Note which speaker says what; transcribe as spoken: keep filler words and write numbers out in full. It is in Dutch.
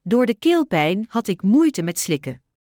Speaker 1: Door de keelpijn had ik moeite met slikken.